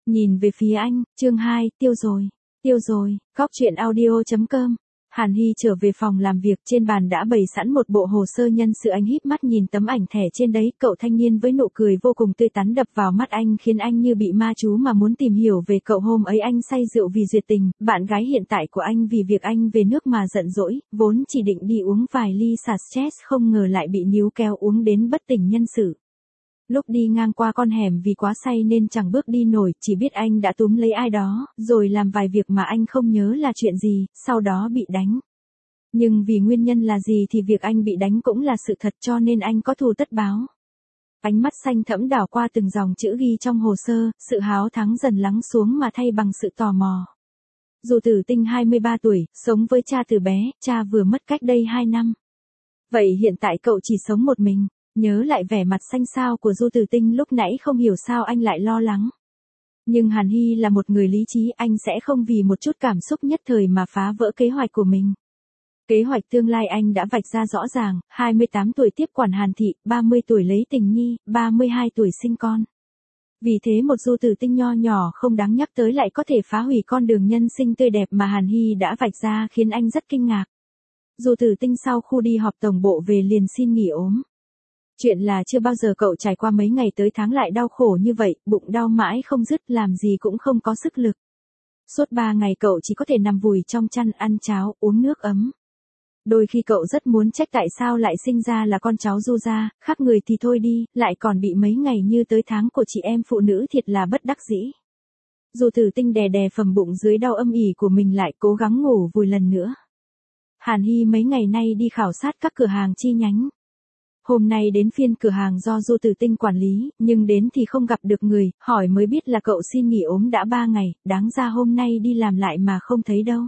Nhìn về phía anh, chương 2, tiêu rồi, góc truyện audio.com. Hàn Hy trở về phòng làm việc, trên bàn đã bày sẵn một bộ hồ sơ nhân sự. Anh híp mắt nhìn tấm ảnh thẻ trên đấy, cậu thanh niên với nụ cười vô cùng tươi tắn đập vào mắt anh, khiến anh như bị ma chú mà muốn tìm hiểu về cậu. Hôm ấy anh say rượu vì duyệt tình, bạn gái hiện tại của anh vì việc anh về nước mà giận dỗi, vốn chỉ định đi uống vài ly xả stress, không ngờ lại bị níu kéo uống đến bất tỉnh nhân sự. Lúc đi ngang qua con hẻm vì quá say nên chẳng bước đi nổi, chỉ biết anh đã túm lấy ai đó, rồi làm vài việc mà anh không nhớ là chuyện gì, sau đó bị đánh. Nhưng vì nguyên nhân là gì thì việc anh bị đánh cũng là sự thật, cho nên anh có thù tất báo. Ánh mắt xanh thẫm đảo qua từng dòng chữ ghi trong hồ sơ, sự háo thắng dần lắng xuống mà thay bằng sự tò mò. Du Tử Tinh 23 tuổi, sống với cha từ bé, cha vừa mất cách đây 2 năm. Vậy hiện tại cậu chỉ sống một mình. Nhớ lại vẻ mặt xanh xao của Du Tử Tinh lúc nãy, không hiểu sao anh lại lo lắng. Nhưng Hàn Hy là một người lý trí, anh sẽ không vì một chút cảm xúc nhất thời mà phá vỡ kế hoạch của mình. Kế hoạch tương lai anh đã vạch ra rõ ràng, 28 tuổi tiếp quản Hàn Thị, 30 tuổi lấy tình nhi, 32 tuổi sinh con. Vì thế một Du Tử Tinh nho nhỏ không đáng nhắc tới lại có thể phá hủy con đường nhân sinh tươi đẹp mà Hàn Hy đã vạch ra, khiến anh rất kinh ngạc. Du Tử Tinh sau khu đi họp tổng bộ về liền xin nghỉ ốm. Chuyện là chưa bao giờ cậu trải qua mấy ngày tới tháng lại đau khổ như vậy, bụng đau mãi không dứt, làm gì cũng không có sức lực. Suốt 3 ngày cậu chỉ có thể nằm vùi trong chăn, ăn cháo, uống nước ấm. Đôi khi cậu rất muốn trách tại sao lại sinh ra là con cháu Du gia, khác người thì thôi đi, lại còn bị mấy ngày như tới tháng của chị em phụ nữ, thiệt là bất đắc dĩ. Du Tử Tinh đè đè phần bụng dưới đau âm ỉ của mình lại, cố gắng ngủ vùi lần nữa. Hàn Hy mấy ngày nay đi khảo sát các cửa hàng chi nhánh. Hôm nay đến phiên cửa hàng do Du Tử Tinh quản lý, nhưng đến thì không gặp được người, hỏi mới biết là cậu xin nghỉ ốm đã 3 ngày, đáng ra hôm nay đi làm lại mà không thấy đâu.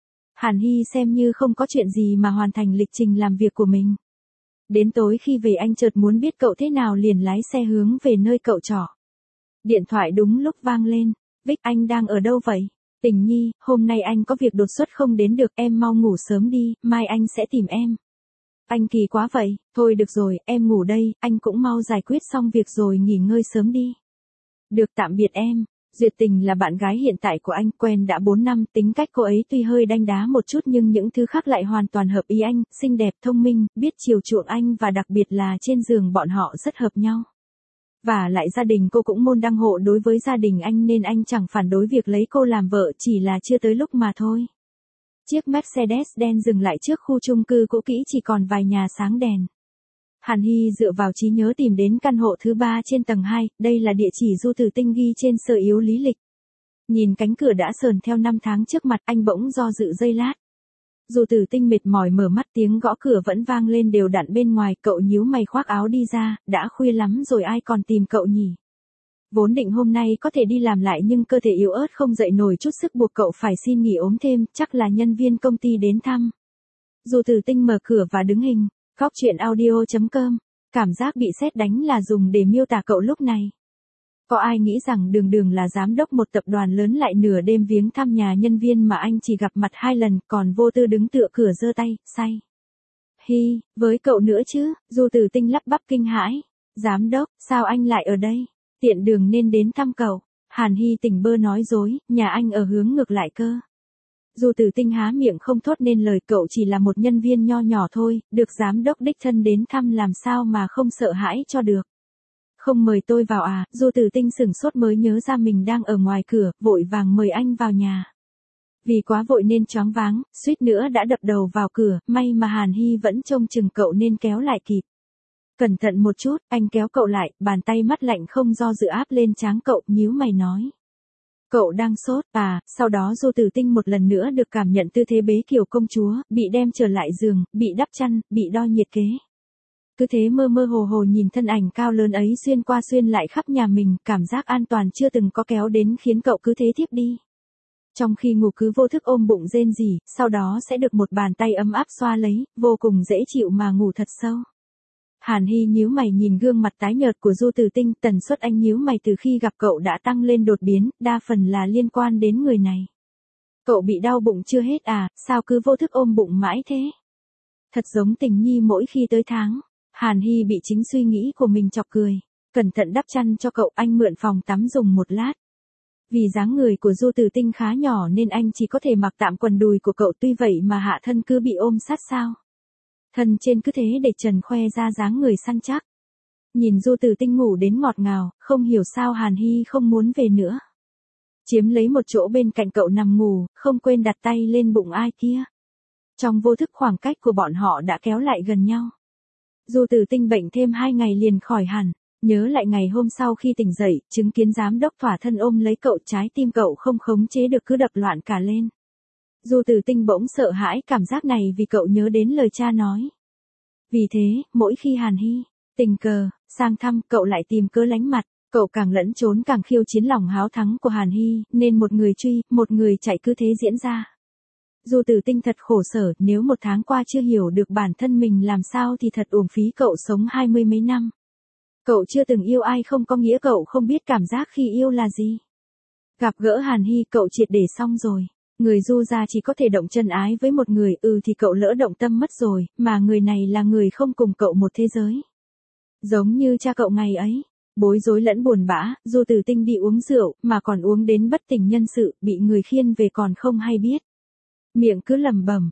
Hàn Hy xem như không có chuyện gì mà hoàn thành lịch trình làm việc của mình. Đến tối khi về anh chợt muốn biết cậu thế nào liền lái xe hướng về nơi cậu trọ. Điện thoại đúng lúc vang lên. Vic, anh đang ở đâu vậy? Tình nhi, hôm nay anh có việc đột xuất không đến được, em mau ngủ sớm đi, mai anh sẽ tìm em. Anh kỳ quá vậy, thôi được rồi, em ngủ đây, anh cũng mau giải quyết xong việc rồi nghỉ ngơi sớm đi. Được, tạm biệt em. Duyệt Tình là bạn gái hiện tại của anh, quen đã 4 năm, tính cách cô ấy tuy hơi đanh đá một chút nhưng những thứ khác lại hoàn toàn hợp ý anh, xinh đẹp, thông minh, biết chiều chuộng anh và đặc biệt là trên giường bọn họ rất hợp nhau. Và lại gia đình cô cũng môn đăng hộ đối với gia đình anh nên anh chẳng phản đối việc lấy cô làm vợ, chỉ là chưa tới lúc mà thôi. Chiếc Mercedes đen dừng lại trước khu chung cư cũ kỹ, chỉ còn vài nhà sáng đèn. Hàn Hy dựa vào trí nhớ tìm đến căn hộ thứ 3 trên tầng 2, đây là địa chỉ Du Tử Tinh ghi trên sơ yếu lý lịch. Nhìn cánh cửa đã sờn theo năm tháng trước mặt, anh bỗng do dự giây lát. Du Tử Tinh mệt mỏi mở mắt, tiếng gõ cửa vẫn vang lên đều đặn bên ngoài, cậu nhíu mày khoác áo đi ra, đã khuya lắm rồi ai còn tìm cậu nhỉ? Vốn định hôm nay có thể đi làm lại nhưng cơ thể yếu ớt không dậy nổi chút sức buộc cậu phải xin nghỉ ốm thêm, chắc là nhân viên công ty đến thăm. Du Tử Tinh mở cửa và đứng hình. Góc truyện audio.com. Cảm giác bị sét đánh là dùng để miêu tả cậu lúc này. Có ai nghĩ rằng Đường Đường là giám đốc một tập đoàn lớn lại nửa đêm viếng thăm nhà nhân viên mà anh chỉ gặp mặt 2 lần, còn vô tư đứng tựa cửa giơ tay, say. Hi, với cậu nữa chứ? Du Tử Tinh lắp bắp kinh hãi. Giám đốc, sao anh lại ở đây? Tiện đường nên đến thăm cậu. Hàn Hy tỉnh bơ nói dối, nhà anh ở hướng ngược lại cơ. Du Tử Tinh há miệng không thốt nên lời, cậu chỉ là một nhân viên nho nhỏ thôi, được giám đốc đích thân đến thăm làm sao mà không sợ hãi cho được. Không mời tôi vào à? Du Tử Tinh sửng sốt mới nhớ ra mình đang ở ngoài cửa, vội vàng mời anh vào nhà. Vì quá vội nên choáng váng, suýt nữa đã đập đầu vào cửa, may mà Hàn Hy vẫn trông chừng cậu nên kéo lại kịp. Cẩn thận một chút, anh kéo cậu lại, bàn tay mắt lạnh không do dự áp lên trán cậu, nhíu mày nói. Cậu đang sốt à? Sau đó Du Tử Tinh một lần nữa được cảm nhận tư thế bế kiểu công chúa, bị đem trở lại giường, bị đắp chăn, bị đo nhiệt kế. Cứ thế mơ mơ hồ hồ nhìn thân ảnh cao lớn ấy xuyên qua xuyên lại khắp nhà mình, cảm giác an toàn chưa từng có kéo đến khiến cậu cứ thế thiếp đi. Trong khi ngủ cứ vô thức ôm bụng rên rỉ, sau đó sẽ được một bàn tay ấm áp xoa lấy, vô cùng dễ chịu mà ngủ thật sâu. Hàn Hy nhíu mày nhìn gương mặt tái nhợt của Du Tử Tinh, tần suất anh nhíu mày từ khi gặp cậu đã tăng lên đột biến, đa phần là liên quan đến người này. Cậu bị đau bụng chưa hết à, sao cứ vô thức ôm bụng mãi thế? Thật giống Tình nhi mỗi khi tới tháng. Hàn Hy bị chính suy nghĩ của mình chọc cười. Cẩn thận đắp chăn cho cậu, anh mượn phòng tắm dùng một lát. Vì dáng người của Du Tử Tinh khá nhỏ nên anh chỉ có thể mặc tạm quần đùi của cậu, tuy vậy mà hạ thân cứ bị ôm sát sao. Thân trên cứ thế để trần khoe ra dáng người săn chắc. Nhìn Du Tử Tinh ngủ đến ngọt ngào, không hiểu sao Hàn Hy không muốn về nữa. Chiếm lấy một chỗ bên cạnh cậu nằm ngủ, không quên đặt tay lên bụng ai kia. Trong vô thức khoảng cách của bọn họ đã kéo lại gần nhau. Du Tử Tinh bệnh thêm 2 ngày liền khỏi hẳn. Nhớ lại ngày hôm sau khi tỉnh dậy, chứng kiến giám đốc thỏa thân ôm lấy cậu, trái tim cậu không khống chế được cứ đập loạn cả lên. Du Tử Tinh bỗng sợ hãi cảm giác này vì cậu nhớ đến lời cha nói. Vì thế, mỗi khi Hàn Hy tình cờ sang thăm, cậu lại tìm cớ lánh mặt, cậu càng lẫn trốn càng khiêu chiến lòng háo thắng của Hàn Hy, nên một người truy, một người chạy cứ thế diễn ra. Du Tử Tinh thật khổ sở, nếu 1 tháng qua chưa hiểu được bản thân mình làm sao thì thật uổng phí cậu sống 20 mấy năm. Cậu chưa từng yêu ai không có nghĩa cậu không biết cảm giác khi yêu là gì. Gặp gỡ Hàn Hy cậu triệt để xong rồi. Người Du gia chỉ có thể động chân ái với một người, thì cậu lỡ động tâm mất rồi, mà người này là người không cùng cậu một thế giới. Giống như cha cậu ngày ấy, bối rối lẫn buồn bã, Du Tử Tinh đi uống rượu, mà còn uống đến bất tỉnh nhân sự, bị người khiêng về còn không hay biết. Miệng cứ lẩm bẩm,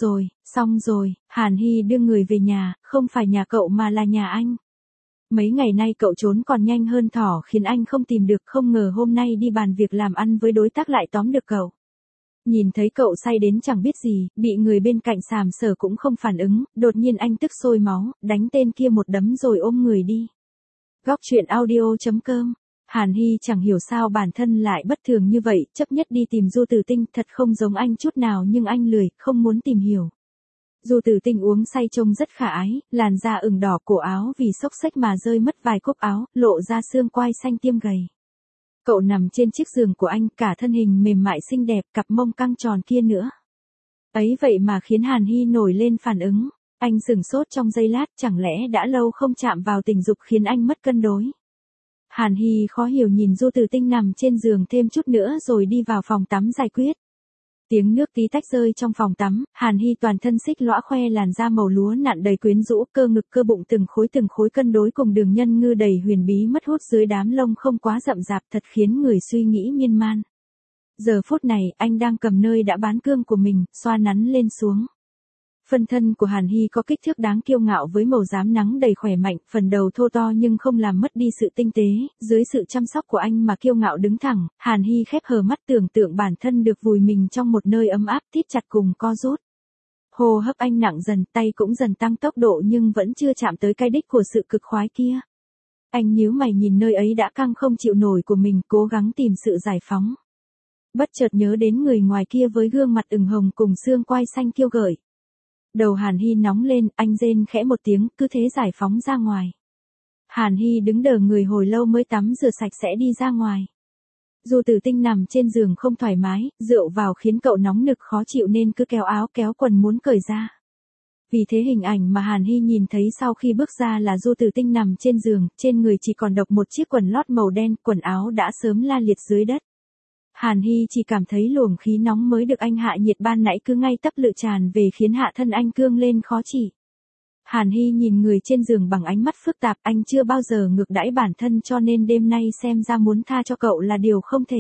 xong rồi, Hàn Hy đưa người về nhà, không phải nhà cậu mà là nhà anh. Mấy ngày nay cậu trốn còn nhanh hơn thỏ khiến anh không tìm được, không ngờ hôm nay đi bàn việc làm ăn với đối tác lại tóm được cậu. Nhìn thấy cậu say đến chẳng biết gì, bị người bên cạnh sàm sờ cũng không phản ứng, đột nhiên anh tức sôi máu, đánh tên kia một đấm rồi ôm người đi. Góc truyện audio.com. Hàn Hy chẳng hiểu sao bản thân lại bất thường như vậy, chấp nhất đi tìm Du Tử Tinh, thật không giống anh chút nào nhưng anh lười, không muốn tìm hiểu. Du Tử Tinh uống say trông rất khả ái, làn da ửng đỏ, cổ áo vì xốc xếch mà rơi mất vài cúc áo, lộ ra xương quai xanh tiêm gầy. Cậu nằm trên chiếc giường của anh, cả thân hình mềm mại xinh đẹp, cặp mông căng tròn kia nữa. Ấy vậy mà khiến Hàn Hy nổi lên phản ứng. Anh sửng sốt trong giây lát, chẳng lẽ đã lâu không chạm vào tình dục khiến anh mất cân đối. Hàn Hy khó hiểu nhìn Du Tử Tinh nằm trên giường thêm chút nữa rồi đi vào phòng tắm giải quyết. Tiếng nước tí tách rơi trong phòng tắm, Hàn Hy toàn thân xích lõa khoe làn da màu lúa nặn đầy quyến rũ, cơ ngực cơ bụng từng khối cân đối cùng đường nhân ngư đầy huyền bí mất hút dưới đám lông không quá rậm rạp, thật khiến người suy nghĩ miên man. Giờ phút này, anh đang cầm nơi đã bán cương của mình, xoa nắn lên xuống. Phân thân của Hàn Hy có kích thước đáng kiêu ngạo với màu rám nắng đầy khỏe mạnh, phần đầu thô to nhưng không làm mất đi sự tinh tế, dưới sự chăm sóc của anh mà kiêu ngạo đứng thẳng, Hàn Hy khép hờ mắt tưởng tượng bản thân được vùi mình trong một nơi ấm áp, thít chặt cùng co rút. Hô hấp anh nặng dần, tay cũng dần tăng tốc độ nhưng vẫn chưa chạm tới cái đích của sự cực khoái kia. Anh nhíu mày nhìn nơi ấy đã căng không chịu nổi của mình, cố gắng tìm sự giải phóng. Bất chợt nhớ đến người ngoài kia với gương mặt ửng hồng cùng xương quai xanh kiêu gợi. Đầu Hàn Hy nóng lên, anh rên khẽ một tiếng, cứ thế giải phóng ra ngoài. Hàn Hy đứng đờ người hồi lâu mới tắm rửa sạch sẽ đi ra ngoài. Du Tử Tinh nằm trên giường không thoải mái, rượu vào khiến cậu nóng nực khó chịu nên cứ kéo áo kéo quần muốn cởi ra. Vì thế hình ảnh mà Hàn Hy nhìn thấy sau khi bước ra là Du Tử Tinh nằm trên giường, trên người chỉ còn độc một chiếc quần lót màu đen, quần áo đã sớm la liệt dưới đất. Hàn Hy chỉ cảm thấy luồng khí nóng mới được anh hạ nhiệt ban nãy cứ ngay tấp lự tràn về khiến hạ thân anh cương lên khó chịu. Hàn Hy nhìn người trên giường bằng ánh mắt phức tạp, anh chưa bao giờ ngược đãi bản thân cho nên đêm nay xem ra muốn tha cho cậu là điều không thể.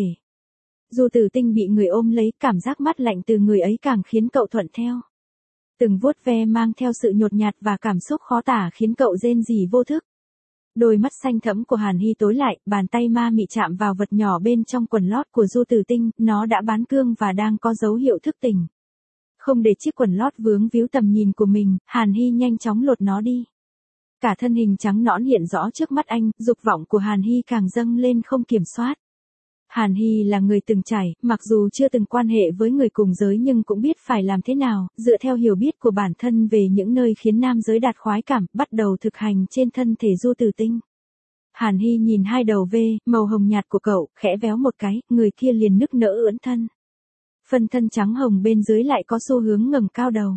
Du Tử Tinh bị người ôm lấy, cảm giác mát lạnh từ người ấy càng khiến cậu thuận theo. Từng vuốt ve mang theo sự nhột nhạt và cảm xúc khó tả khiến cậu rên rỉ vô thức. Đôi mắt xanh thẫm của Hàn Hy tối lại, bàn tay ma mị chạm vào vật nhỏ bên trong quần lót của Du Tử Tinh, nó đã bán cương và đang có dấu hiệu thức tỉnh. Không để chiếc quần lót vướng víu tầm nhìn của mình, Hàn Hy nhanh chóng lột nó đi. Cả thân hình trắng nõn hiện rõ trước mắt anh, dục vọng của Hàn Hy càng dâng lên không kiểm soát. Hàn Hy là người từng trải, mặc dù chưa từng quan hệ với người cùng giới nhưng cũng biết phải làm thế nào, dựa theo hiểu biết của bản thân về những nơi khiến nam giới đạt khoái cảm, bắt đầu thực hành trên thân thể Du Tử Tinh. Hàn Hy nhìn hai đầu V, màu hồng nhạt của cậu, khẽ véo một cái, người kia liền nức nở ưỡn thân. Phần thân trắng hồng bên dưới lại có xu hướng ngẩng cao đầu.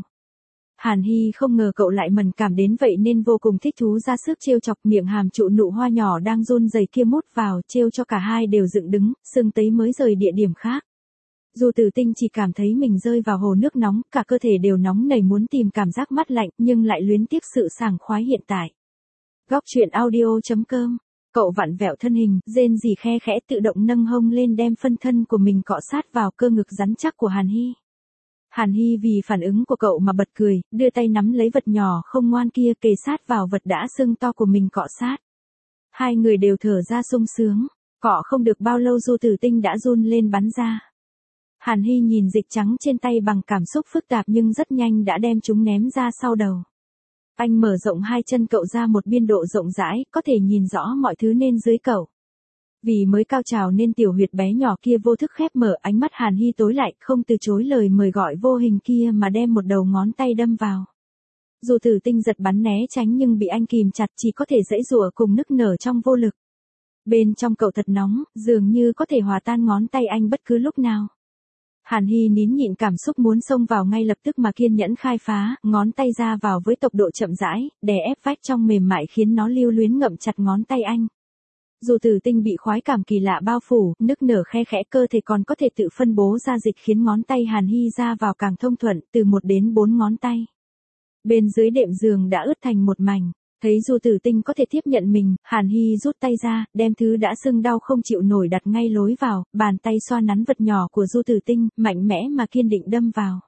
Hàn Hy không ngờ cậu lại mẫn cảm đến vậy nên vô cùng thích thú ra sức trêu chọc, miệng hàm trụ nụ hoa nhỏ đang run rẩy kia mút vào, trêu cho cả hai đều dựng đứng, sưng tấy mới rời địa điểm khác. Du Tử Tinh chỉ cảm thấy mình rơi vào hồ nước nóng, cả cơ thể đều nóng nảy muốn tìm cảm giác mát lạnh nhưng lại luyến tiếc sự sảng khoái hiện tại. Góc truyện audio.com Cậu vặn vẹo thân hình, rên rỉ khe khẽ tự động nâng hông lên đem phân thân của mình cọ sát vào cơ ngực rắn chắc của Hàn Hy. Hàn Hy vì phản ứng của cậu mà bật cười, đưa tay nắm lấy vật nhỏ không ngoan kia kề sát vào vật đã sưng to của mình cọ sát. Hai người đều thở ra sung sướng, cọ không được bao lâu Du Tử Tinh đã run lên bắn ra. Hàn Hy nhìn dịch trắng trên tay bằng cảm xúc phức tạp nhưng rất nhanh đã đem chúng ném ra sau đầu. Anh mở rộng hai chân cậu ra một biên độ rộng rãi, có thể nhìn rõ mọi thứ nên dưới cậu. Vì mới cao trào nên tiểu huyệt bé nhỏ kia vô thức khép mở, ánh mắt Hàn Hy tối lại, không từ chối lời mời gọi vô hình kia mà đem một đầu ngón tay đâm vào. Dù Tử Tinh giật bắn né tránh nhưng bị anh kìm chặt, chỉ có thể giãy giụa cùng nức nở trong vô lực. Bên trong cậu thật nóng, dường như có thể hòa tan ngón tay anh bất cứ lúc nào. Hàn Hy nín nhịn cảm xúc muốn xông vào ngay lập tức mà kiên nhẫn khai phá, ngón tay ra vào với tốc độ chậm rãi, đè ép vách trong mềm mại khiến nó lưu luyến ngậm chặt ngón tay anh. Dù Tử Tinh bị khoái cảm kỳ lạ bao phủ, nức nở khe khẽ, cơ thể còn có thể tự phân bố ra dịch khiến ngón tay Hàn Hy ra vào càng thông thuận, từ 1 đến 4 ngón tay. Bên dưới đệm giường đã ướt thành một mảnh. Thấy Dù Tử Tinh có thể tiếp nhận mình, Hàn Hy rút tay ra, đem thứ đã sưng đau không chịu nổi đặt ngay lối vào, bàn tay xoa nắn vật nhỏ của Dù Tử Tinh, mạnh mẽ mà kiên định đâm vào.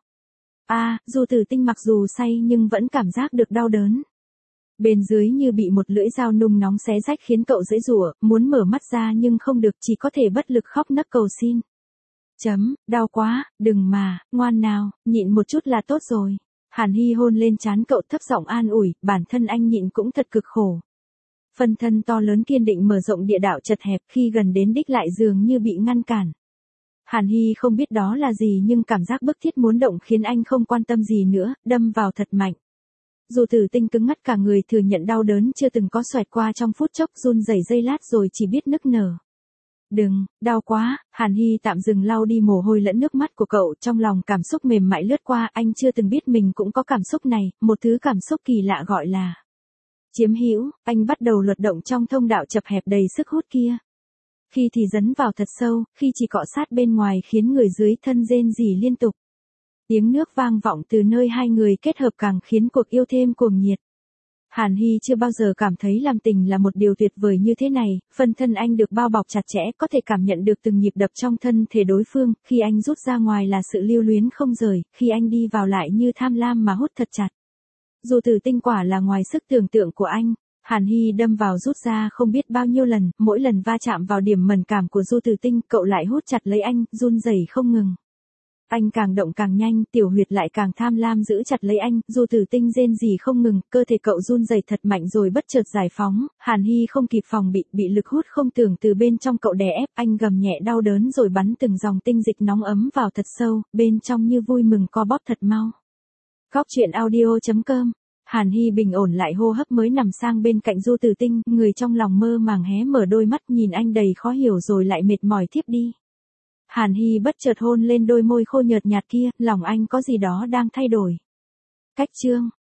Dù Tử Tinh mặc dù say nhưng vẫn cảm giác được đau đớn. Bên dưới như bị một lưỡi dao nung nóng xé rách khiến cậu giãy giụa, muốn mở mắt ra nhưng không được, chỉ có thể bất lực khóc nấc cầu xin. Đau quá, đừng mà, ngoan nào, nhịn một chút là tốt rồi. Hàn Hy hôn lên trán cậu thấp giọng an ủi, bản thân anh nhịn cũng thật cực khổ. Phân thân to lớn kiên định mở rộng địa đạo chật hẹp, khi gần đến đích lại dường như bị ngăn cản. Hàn Hy không biết đó là gì nhưng cảm giác bức thiết muốn động khiến anh không quan tâm gì nữa, đâm vào thật mạnh. Dù Tử Tinh cứng ngắt cả người thừa nhận đau đớn chưa từng có xoẹt qua trong phút chốc, run rẩy giây lát rồi chỉ biết nức nở. Đừng, đau quá, Hàn Hy tạm dừng lau đi mồ hôi lẫn nước mắt của cậu, trong lòng cảm xúc mềm mại lướt qua, anh chưa từng biết mình cũng có cảm xúc này, một thứ cảm xúc kỳ lạ gọi là chiếm hữu. Anh bắt đầu luật động trong thông đạo chật hẹp đầy sức hút kia. Khi thì dấn vào thật sâu, khi chỉ cọ sát bên ngoài khiến người dưới thân rên rỉ liên tục. Tiếng nước vang vọng từ nơi hai người kết hợp càng khiến cuộc yêu thêm cuồng nhiệt. Hàn Hy chưa bao giờ cảm thấy làm tình là một điều tuyệt vời như thế này, phân thân anh được bao bọc chặt chẽ, có thể cảm nhận được từng nhịp đập trong thân thể đối phương, khi anh rút ra ngoài là sự lưu luyến không rời, khi anh đi vào lại như tham lam mà hút thật chặt. Dù Tử Tinh quả là ngoài sức tưởng tượng của anh, Hàn Hy đâm vào rút ra không biết bao nhiêu lần, mỗi lần va chạm vào điểm mẫn cảm của Dù Tử Tinh, cậu lại hút chặt lấy anh, run rẩy không ngừng. Anh càng động càng nhanh, tiểu huyệt lại càng tham lam giữ chặt lấy anh, Dù Tử Tinh rên rỉ không ngừng, cơ thể cậu run rẩy thật mạnh rồi bất chợt giải phóng, Hàn Hy không kịp phòng bị lực hút không tưởng từ bên trong cậu đè ép, anh gầm nhẹ đau đớn rồi bắn từng dòng tinh dịch nóng ấm vào thật sâu, bên trong như vui mừng co bóp thật mau. Góc truyện audio.com. Hàn Hy bình ổn lại hô hấp mới nằm sang bên cạnh Dù Tử Tinh, người trong lòng mơ màng hé mở đôi mắt nhìn anh đầy khó hiểu rồi lại mệt mỏi thiếp đi. Hàn Hy bất chợt hôn lên đôi môi khô nhợt nhạt kia, lòng anh có gì đó đang thay đổi. Cách chương